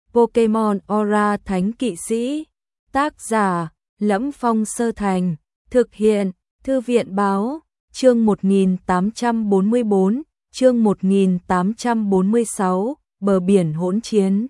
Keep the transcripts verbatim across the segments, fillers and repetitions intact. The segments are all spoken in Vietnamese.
Pokemon Aura Thánh Kỵ Sĩ. Tác giả: Lẫm Phong Sơ Thành. Thực hiện: Thư viện Báo. Chương một nghìn tám trăm bốn mươi bốn, chương một nghìn tám trăm bốn mươi sáu, bờ biển hỗn chiến.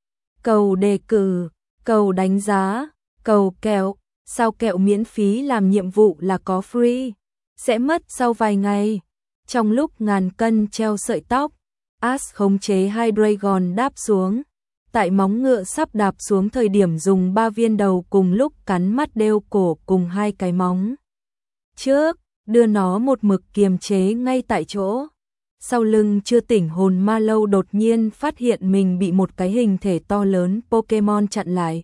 Cầu đề cử, cầu đánh giá, cầu kẹo, sao kẹo miễn phí làm nhiệm vụ là có free, sẽ mất sau vài ngày. Trong lúc ngàn cân treo sợi tóc, Ash khống chế Hydreigon đáp xuống. Tại móng ngựa sắp đạp xuống thời điểm dùng ba viên đầu cùng lúc cắn mắt đeo cổ cùng hai cái móng trước, đưa nó một mực kiềm chế ngay tại chỗ. Sau lưng chưa tỉnh hồn ma lâu đột nhiên phát hiện mình bị một cái hình thể to lớn Pokemon chặn lại.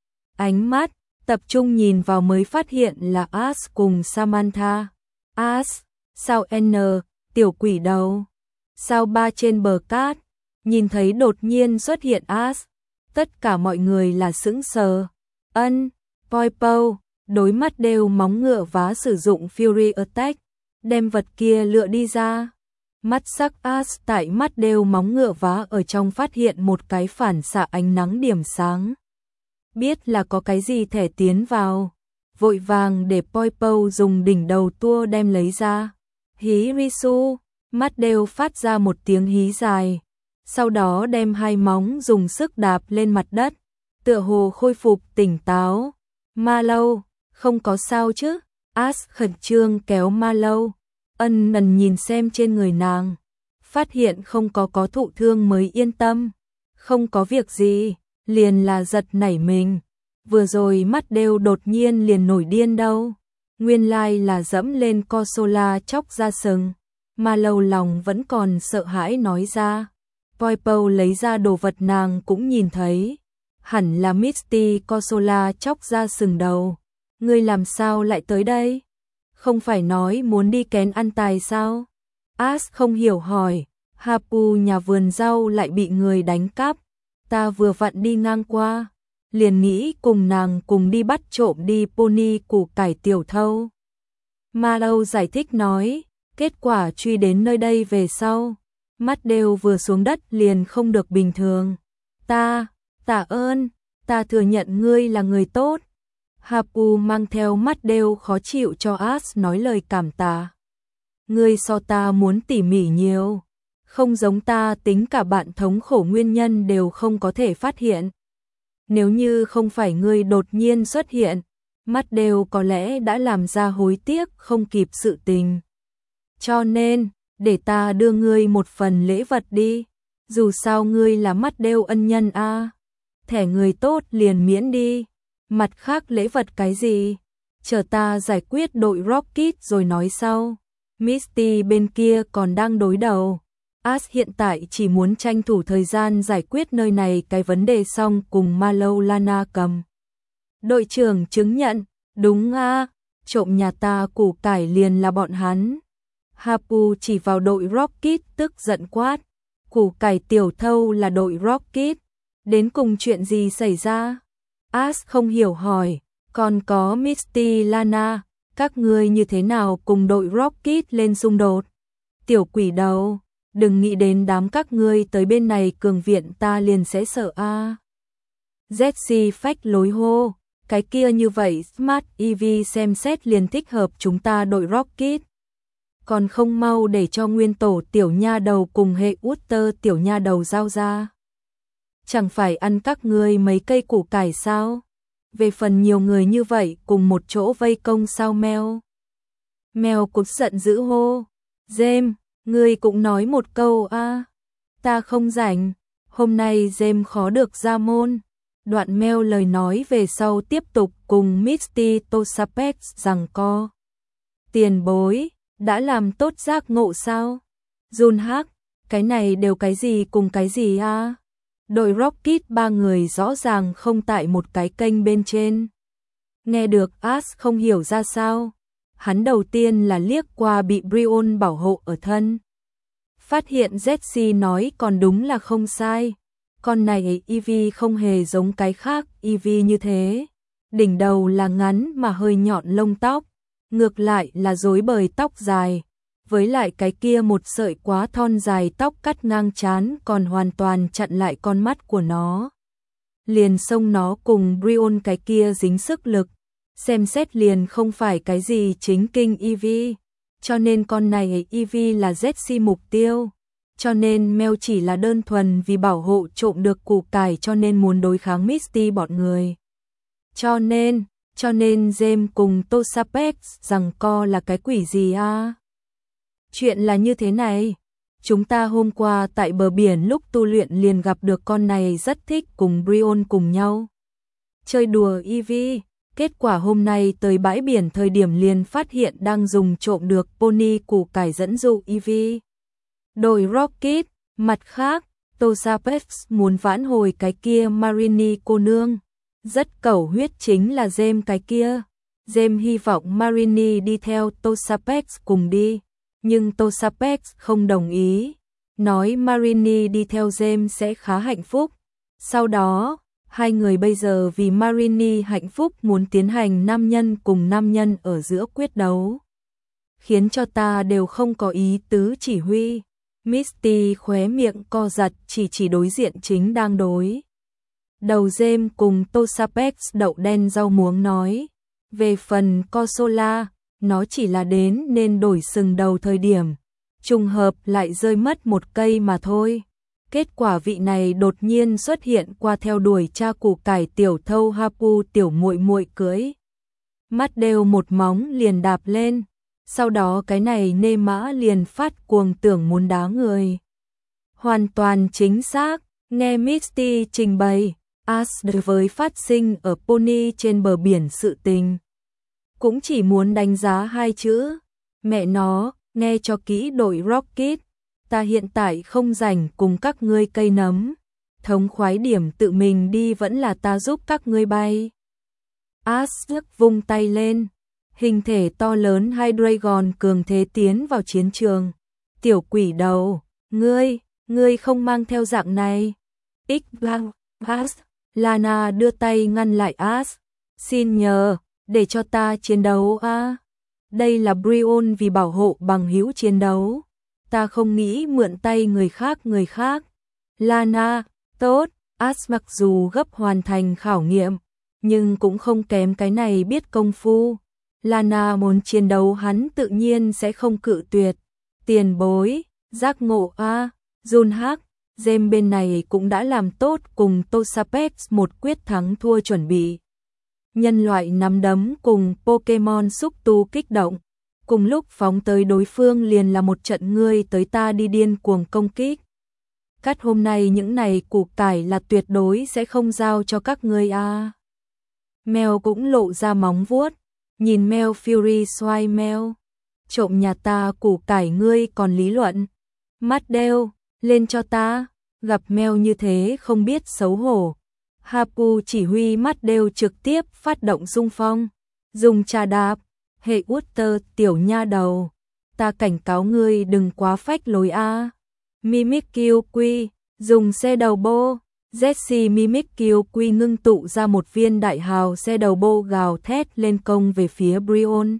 Ánh mắt tập trung nhìn vào mới phát hiện là Ash cùng Samantha. Ash, sao N, tiểu quỷ đầu, sao ba trên bờ cát. Nhìn thấy đột nhiên xuất hiện Ash, tất cả mọi người là sững sờ. Ân, Poipo, đối mắt đều móng ngựa vá sử dụng Fury Attack, đem vật kia lựa đi ra. Mắt sắc Ash tại mắt đều móng ngựa vá ở trong phát hiện một cái phản xạ ánh nắng điểm sáng. Biết là có cái gì thể tiến vào, vội vàng để Poipo dùng đỉnh đầu tua đem lấy ra. Hí Risu, mắt đều phát ra một tiếng hí dài. Sau đó đem hai móng dùng sức đạp lên mặt đất, tựa hồ khôi phục tỉnh táo. Ma lâu, không có sao chứ? Ash khẩn trương kéo ma lâu. Ân Nần nhìn xem trên người nàng, phát hiện không có có thụ thương mới yên tâm. Không có việc gì, liền là giật nảy mình. Vừa rồi mắt đều đột nhiên liền nổi điên đâu. Nguyên lai là dẫm lên Corsola chóc ra sừng. Ma lâu lòng vẫn còn sợ hãi nói ra. Poipo lấy ra đồ vật nàng cũng nhìn thấy. Hẳn là Misty Corsola chóc ra sừng đầu. Ngươi làm sao lại tới đây? Không phải nói muốn đi kén ăn tài sao? Ash không hiểu hỏi. Hapu nhà vườn rau lại bị người đánh cắp. Ta vừa vặn đi ngang qua, liền nghĩ cùng nàng cùng đi bắt trộm đi pony củ cải tiểu thâu. Ma lâu giải thích nói, kết quả truy đến nơi đây về sau, mắt đều vừa xuống đất liền không được bình thường. Ta, tạ ơn, ta thừa nhận ngươi là người tốt. Hapu mang theo mắt đều khó chịu cho Ash nói lời cảm tạ. Ngươi so ta muốn tỉ mỉ nhiều, không giống ta tính cả bạn thống khổ nguyên nhân đều không có thể phát hiện. Nếu như không phải ngươi đột nhiên xuất hiện, mắt đều có lẽ đã làm ra hối tiếc không kịp sự tình. Cho nên, để ta đưa ngươi một phần lễ vật đi, dù sao ngươi là mắt đều ân nhân a. À. Thẻ người tốt liền miễn đi, mặt khác lễ vật cái gì, chờ ta giải quyết đội Rocket rồi nói sau. Misty bên kia còn đang đối đầu. Ash hiện tại chỉ muốn tranh thủ thời gian giải quyết nơi này cái vấn đề xong cùng Mallow Lana cầm. Đội trưởng chứng nhận, đúng a, à, trộm nhà ta củ cải liền là bọn hắn. Hapu chỉ vào đội Rocket tức giận quát, củ cải tiểu thâu là đội Rocket, đến cùng chuyện gì xảy ra? Ash không hiểu hỏi, còn có Misty Lana, các ngươi như thế nào cùng đội Rocket lên xung đột? Tiểu quỷ đầu, đừng nghĩ đến đám các ngươi tới bên này cường viện ta liền sẽ sợ a. À. Jessie phách lối hô, cái kia như vậy Smart e vê xem xét liền thích hợp chúng ta đội Rocket. Còn không mau để cho nguyên tổ tiểu nha đầu cùng hệ Utter tiểu nha đầu giao ra. Chẳng phải ăn các ngươi mấy cây củ cải sao? Về phần nhiều người như vậy cùng một chỗ vây công sao Mèo? Mèo cục giận dữ hô, James, ngươi cũng nói một câu a. À. Ta không rảnh, hôm nay James khó được ra môn. Đoạn Mèo lời nói về sau tiếp tục cùng Misty Tosapet rằng co. Tiền bối, đã làm tốt giác ngộ sao? Jun Hắc, cái này đều cái gì cùng cái gì a? À? Đội Rocket ba người rõ ràng không tại một cái kênh bên trên. Nghe được Ash không hiểu ra sao. Hắn đầu tiên là liếc qua bị Brion bảo hộ ở thân. Phát hiện Jessie nói còn đúng là không sai. Con này Eevee không hề giống cái khác Eevee như thế. Đỉnh đầu là ngắn mà hơi nhọn lông tóc. Ngược lại là rối bời tóc dài. Với lại cái kia một sợi quá thon dài tóc cắt ngang trán còn hoàn toàn chặn lại con mắt của nó. liền xông nó cùng Brion cái kia dính sức lực, xem xét liền không phải cái gì chính kinh Ivy, cho nên con này Ivy là Jessie mục tiêu, cho nên Mel chỉ là đơn thuần vì bảo hộ trộm được củ cải cho nên muốn đối kháng Misty bọn người. Cho nên, cho nên James cùng Tosapex rằng co là cái quỷ gì a? Chuyện là như thế này, chúng ta hôm qua tại bờ biển lúc tu luyện liền gặp được con này rất thích cùng Brion cùng nhau chơi đùa Ivy, kết quả hôm nay tới bãi biển thời điểm liền phát hiện đang dùng trộm được pony củ cải dẫn dụ Ivy. Đội Rocket, mặt khác, Tosapex muốn vãn hồi cái kia Marini cô nương. Rất cầu huyết chính là James cái kia. James hy vọng Marini đi theo Tosapex cùng đi, nhưng Tosapex không đồng ý, nói Marini đi theo James sẽ khá hạnh phúc. Sau đó, hai người bây giờ vì Marini hạnh phúc muốn tiến hành nam nhân cùng nam nhân ở giữa quyết đấu, khiến cho ta đều không có ý tứ chỉ huy. Misty khóe miệng co giật chỉ chỉ đối diện chính đang đối đầu James cùng Tosapex đậu đen rau muống nói, về phần Consola, nó chỉ là đến nên đổi sừng đầu thời điểm, trùng hợp lại rơi mất một cây mà thôi. Kết quả vị này đột nhiên xuất hiện qua theo đuổi cha củ cải tiểu thâu Hapu tiểu muội muội cưới. Mắt đều một móng liền đạp lên, sau đó cái này nê mã liền phát cuồng tưởng muốn đá người. Hoàn toàn chính xác, nghe Misty trình bày, Ash đối với phát sinh ở pony trên bờ biển sự tình. Cũng chỉ muốn đánh giá hai chữ, mẹ nó, nghe cho kỹ đội Rocket, ta hiện tại không rảnh cùng các ngươi cây nấm, thống khoái điểm tự mình đi vẫn là ta giúp các ngươi bay. Ash vung tay lên, hình thể to lớn hai Dragon cường thế tiến vào chiến trường. Tiểu quỷ đầu, ngươi, ngươi không mang theo dạng này. X Ash, Lana đưa tay ngăn lại Ash, xin nhờ, để cho ta chiến đấu a. À. Đây là Brion vì bảo hộ bằng hữu chiến đấu, ta không nghĩ mượn tay người khác người khác. Lana, tốt, Ash mặc dù gấp hoàn thành khảo nghiệm, nhưng cũng không kém cái này biết công phu. Lana muốn chiến đấu hắn tự nhiên sẽ không cự tuyệt. Tiền bối, giác ngộ a, à. Junhak, James bên này cũng đã làm tốt cùng Tosapex một quyết thắng thua chuẩn bị. Nhân loại nắm đấm cùng Pokemon xúc tu kích động, cùng lúc phóng tới đối phương liền là một trận ngươi tới ta đi điên cuồng công kích. Cắt hôm nay những này củ cải là tuyệt đối sẽ không giao cho các ngươi a. À. Mel cũng lộ ra móng vuốt, nhìn Mel Fury xoay Mel. Trộm nhà ta củ cải ngươi còn lý luận. Mắt đeo, lên cho ta, gặp Mel như thế không biết xấu hổ. Hapu chỉ huy mắt đều trực tiếp phát động xung phong, dùng trà đạp, hệ Water tiểu nha đầu, ta cảnh cáo ngươi đừng quá phách lối a. Mimikyu Quy, dùng xe đầu bô, Jessie Mimikyu Quy ngưng tụ ra một viên đại hào xe đầu bô gào thét lên công về phía Brion.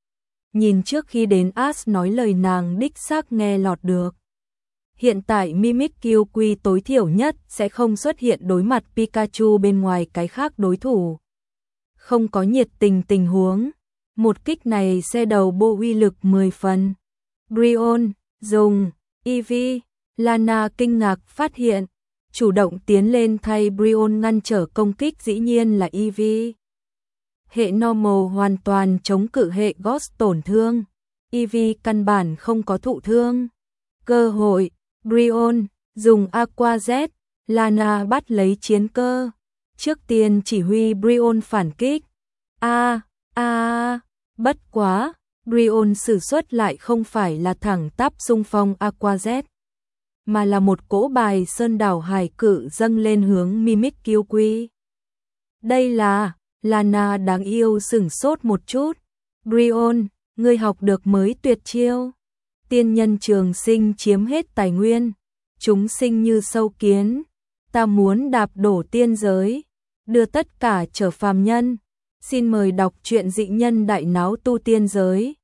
Nhìn trước khi đến Ash nói lời nàng đích xác nghe lọt được. Hiện tại Mimikyu Quy tối thiểu nhất sẽ không xuất hiện đối mặt Pikachu bên ngoài cái khác đối thủ. Không có nhiệt tình tình huống, một kích này xe đầu bộ uy lực mười phần. Brion, dùng, Eevee, Lana kinh ngạc phát hiện, chủ động tiến lên thay Brion ngăn trở công kích dĩ nhiên là Eevee. Hệ normal hoàn toàn chống cự hệ Ghost tổn thương, Eevee căn bản không có thụ thương. Cơ hội, Brion, dùng Aqua Jet, Lana bắt lấy chiến cơ. Trước tiên chỉ huy Brion phản kích. A, a, bất quá, Brion sử xuất lại không phải là thẳng tắp xung phong Aqua Jet, mà là một cỗ bài sơn đảo hải cự dâng lên hướng Mimikyu Quy. Đây là, Lana đáng yêu sửng sốt một chút. Brion, ngươi học được mới tuyệt chiêu. Tiên nhân trường sinh chiếm hết tài nguyên, chúng sinh như sâu kiến, ta muốn đạp đổ tiên giới, đưa tất cả trở phàm nhân. Xin mời đọc truyện Dị Nhân Đại Náo Tu Tiên Giới.